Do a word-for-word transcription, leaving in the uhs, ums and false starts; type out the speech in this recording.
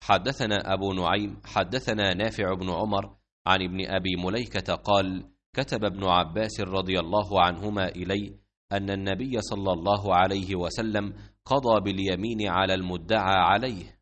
حدثنا أبو نعيم حدثنا نافع بن عمر عن ابن أبي مليكة قال: كتب ابن عباس رضي الله عنهما إلي أن النبي صلى الله عليه وسلم قضى باليمين على المدعى عليه،